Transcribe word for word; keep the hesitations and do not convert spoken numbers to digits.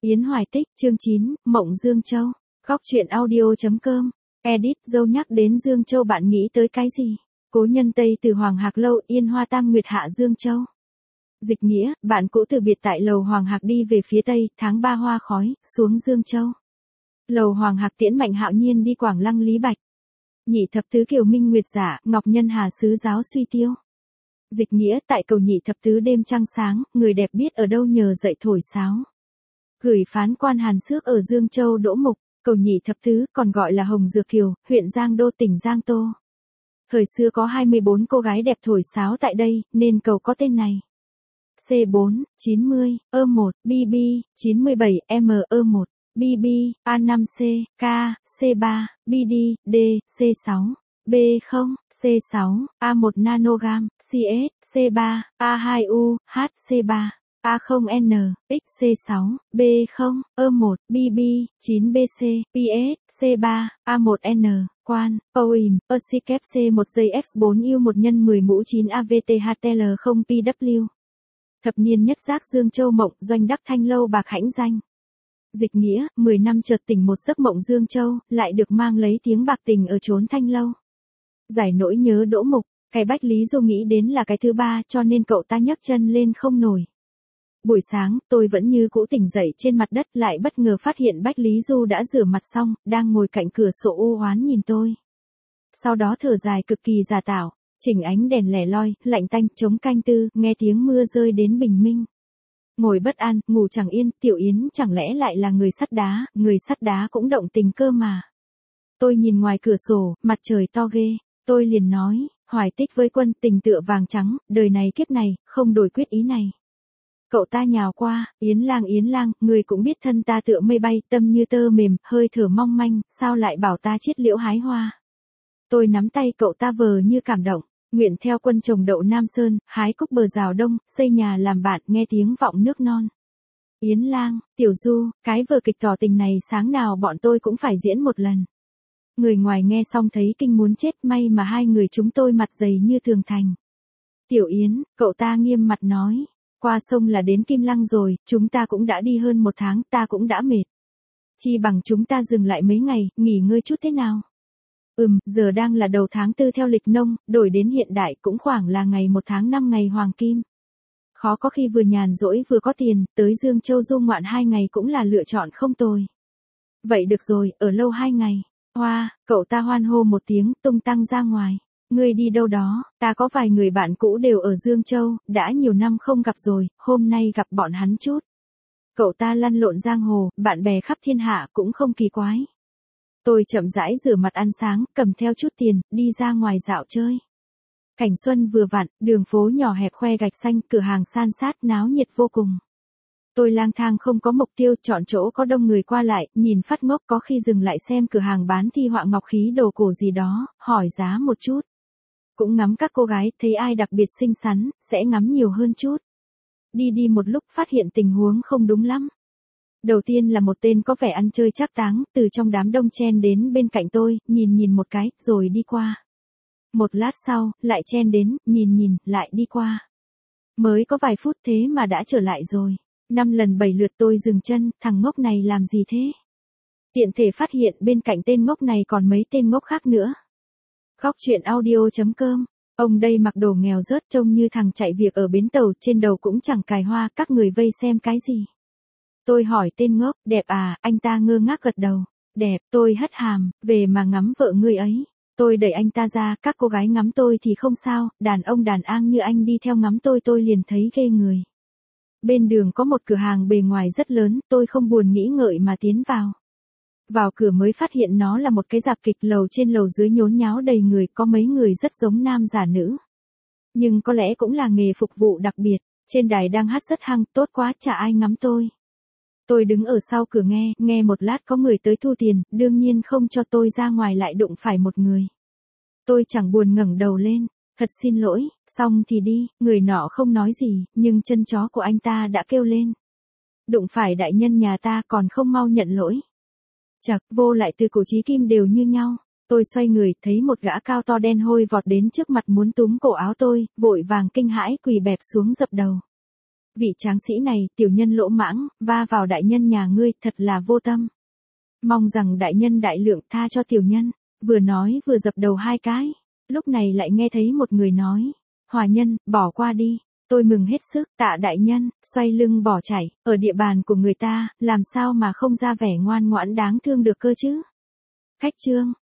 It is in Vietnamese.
Yến Hoài Tích, chương chín, Mộng Dương Châu. Góc truyện audio.com. Edit. Dâu nhắc đến Dương Châu bạn nghĩ tới cái gì? Cố nhân Tây từ Hoàng Hạc Lâu, Yên Hoa Tam Nguyệt Hạ Dương Châu. Dịch nghĩa, bạn cũ từ biệt tại lầu Hoàng Hạc đi về phía Tây, tháng ba hoa khói, xuống Dương Châu. Lầu Hoàng Hạc tiễn Mạnh Hạo Nhiên đi Quảng Lăng Lý Bạch. Nhị thập tứ Kiều Minh Nguyệt giả, Ngọc Nhân Hà sứ giáo suy tiêu. Dịch nghĩa, tại cầu nhị thập tứ đêm trăng sáng, người đẹp biết ở đâu nhờ dậy thổi sáo. Gửi phán quan Hàn Xước ở Dương Châu Đỗ Mục, cầu nhị thập tứ còn gọi là Hồng Dược Kiều, huyện Giang Đô tỉnh Giang Tô. Thời xưa có hai mươi bốn cô gái đẹp thổi sáo tại đây, nên cầu có tên này. C bốn, chín mươi, E một, B B, chín mươi bảy, M E một, B B, A năm C, K, C ba, B D, D, C sáu, B không, C sáu, A một nanogam, C S, C ba, A hai U, H, C ba, A không N, X C sáu, B không, E một, B B, chín B C, P S, C ba, A một N, Quan, Oim, E C kép C một giây X bốn U một nhân mười mũ chín A V T H T L không P W. Thập niên nhất giác Dương Châu mộng, doanh đắc thanh lâu bạc hãnh danh. Dịch nghĩa, mười năm chợt tỉnh một giấc mộng Dương Châu, lại được mang lấy tiếng bạc tình ở chốn thanh lâu. Giải nỗi nhớ Đỗ Mục, cái Bách Lý Du nghĩ đến là cái thứ ba cho nên cậu ta nhấc chân lên không nổi. Buổi sáng, tôi vẫn như cũ tỉnh dậy trên mặt đất lại bất ngờ phát hiện Bách Lý Du đã rửa mặt xong, đang ngồi cạnh cửa sổ u oán nhìn tôi. Sau đó thở dài cực kỳ giả tạo, chỉnh ánh đèn lẻ loi, lạnh tanh, chống canh tư, nghe tiếng mưa rơi đến bình minh. Ngồi bất an, ngủ chẳng yên, Tiểu Yến chẳng lẽ lại là người sắt đá, người sắt đá cũng động tình cơ mà. Tôi nhìn ngoài cửa sổ, mặt trời to ghê, tôi liền nói, Hoài Tích với Quân tình tựa vàng trắng, đời này kiếp này, không đổi quyết ý này. Cậu ta nhào qua, Yến lang Yến lang, người cũng biết thân ta tựa mây bay, tâm như tơ mềm, hơi thở mong manh, sao lại bảo ta chiết liễu hái hoa. Tôi nắm tay cậu ta vờ như cảm động, nguyện theo Quân trồng đậu Nam Sơn, hái cúc bờ rào đông, xây nhà làm bạn, nghe tiếng vọng nước non. Yến lang, Tiểu Du, cái vở kịch tỏ tình này sáng nào bọn tôi cũng phải diễn một lần. Người ngoài nghe xong thấy kinh muốn chết, may mà hai người chúng tôi mặt dày như tường thành. Tiểu Yến, cậu ta nghiêm mặt nói, qua sông là đến Kim Lăng rồi, chúng ta cũng đã đi hơn một tháng, ta cũng đã mệt. Chi bằng chúng ta dừng lại mấy ngày, nghỉ ngơi chút thế nào? Ừm, giờ đang là đầu tháng tư theo lịch nông, đổi đến hiện đại cũng khoảng là ngày một tháng năm ngày hoàng kim. Khó có khi vừa nhàn rỗi vừa có tiền, tới Dương Châu du ngoạn hai ngày cũng là lựa chọn không tồi. Vậy được rồi, ở lâu hai ngày. Hoa, cậu ta hoan hô một tiếng, tung tăng ra ngoài. Ngươi đi đâu đó, ta có vài người bạn cũ đều ở Dương Châu, đã nhiều năm không gặp rồi, hôm nay gặp bọn hắn chút. Cậu ta lăn lộn giang hồ, bạn bè khắp thiên hạ cũng không kỳ quái. Tôi chậm rãi rửa mặt ăn sáng, cầm theo chút tiền, đi ra ngoài dạo chơi. Cảnh xuân vừa vặn, đường phố nhỏ hẹp khoe gạch xanh, cửa hàng san sát náo nhiệt vô cùng. Tôi lang thang không có mục tiêu, chọn chỗ có đông người qua lại, nhìn phát ngốc, có khi dừng lại xem cửa hàng bán thi họa ngọc khí đồ cổ gì đó, hỏi giá một chút. Cũng ngắm các cô gái, thấy ai đặc biệt xinh xắn, sẽ ngắm nhiều hơn chút. Đi đi một lúc phát hiện tình huống không đúng lắm. Đầu tiên là một tên có vẻ ăn chơi trác táng, từ trong đám đông chen đến bên cạnh tôi, nhìn nhìn một cái, rồi đi qua. Một lát sau, lại chen đến, nhìn nhìn, lại đi qua. Mới có vài phút thế mà đã trở lại rồi. Năm lần bảy lượt tôi dừng chân, thằng ngốc này làm gì thế? Tiện thể phát hiện bên cạnh tên ngốc này còn mấy tên ngốc khác nữa. Góc truyện audio.com. Ông đây mặc đồ nghèo rớt trông như thằng chạy việc ở bến tàu, trên đầu cũng chẳng cài hoa, các người vây xem cái gì? Tôi hỏi tên ngốc, đẹp à, anh ta ngơ ngác gật đầu. Đẹp, tôi hất hàm, về mà ngắm vợ ngươi ấy. Tôi đẩy anh ta ra, các cô gái ngắm tôi thì không sao, đàn ông đàn an như anh đi theo ngắm tôi tôi liền thấy ghê người. Bên đường có một cửa hàng bề ngoài rất lớn, tôi không buồn nghĩ ngợi mà tiến vào. Vào cửa mới phát hiện nó là một cái rạp kịch, lầu trên lầu dưới nhốn nháo đầy người, có mấy người rất giống nam giả nữ. Nhưng có lẽ cũng là nghề phục vụ đặc biệt, trên đài đang hát rất hăng, tốt quá, chả ai ngắm tôi. Tôi đứng ở sau cửa nghe, nghe một lát có người tới thu tiền, đương nhiên không cho tôi ra ngoài lại đụng phải một người. Tôi chẳng buồn ngẩng đầu lên, thật xin lỗi, xong thì đi, người nọ không nói gì, nhưng chân chó của anh ta đã kêu lên. Đụng phải đại nhân nhà ta còn không mau nhận lỗi. Chật, vô lại từ cổ chí kim đều như nhau. Tôi xoay người, thấy một gã cao to đen hôi vọt đến trước mặt muốn túm cổ áo tôi, vội vàng kinh hãi quỳ bẹp xuống dập đầu. Vị tráng sĩ này, tiểu nhân lỗ mãng, va vào đại nhân nhà ngươi, thật là vô tâm. Mong rằng đại nhân đại lượng tha cho tiểu nhân, vừa nói vừa dập đầu hai cái. Lúc này lại nghe thấy một người nói, Hòa nhân, bỏ qua đi, tôi mừng hết sức, tạ đại nhân, xoay lưng bỏ chạy, ở địa bàn của người ta, làm sao mà không ra vẻ ngoan ngoãn đáng thương được cơ chứ. Khách trương,